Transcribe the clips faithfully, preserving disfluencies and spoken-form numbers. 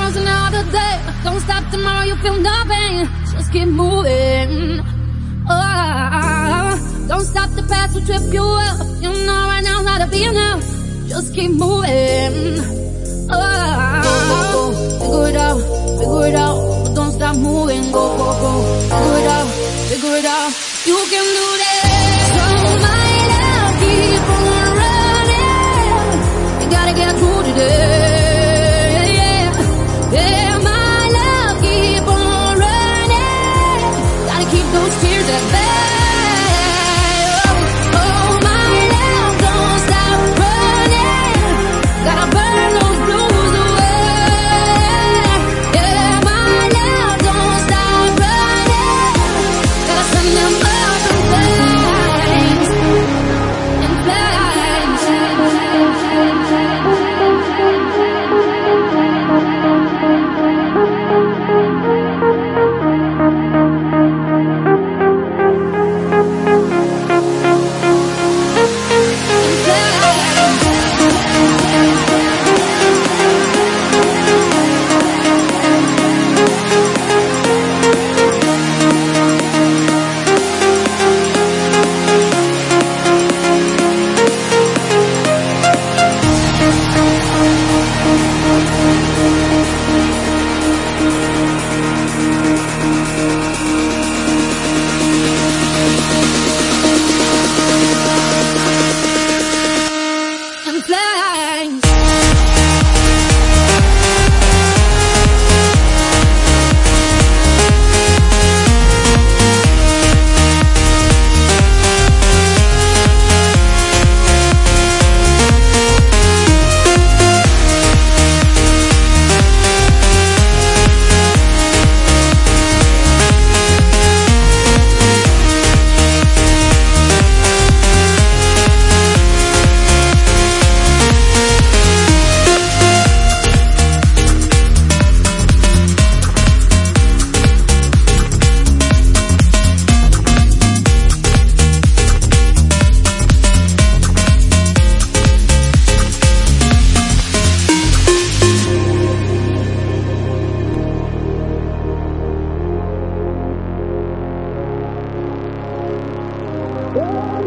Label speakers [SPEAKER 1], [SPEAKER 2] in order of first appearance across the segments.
[SPEAKER 1] tomorrow's another day. Don't stop tomorrow, you feel no pain. Just keep moving. Oh, don't stop the past will trip you up. You know right now how to be enough. Just keep moving. Oh, go, go, go. Figure it out, figure it out. But don't stop moving. Go, go, go. Figure it out, figure it out. You can do this. So my love, keep on running. You gotta get through today. Yeah, yeah, my love, keep on running. Gotta keep those tears at bay.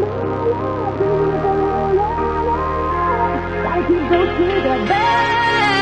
[SPEAKER 1] Gotta keep those tears at bay.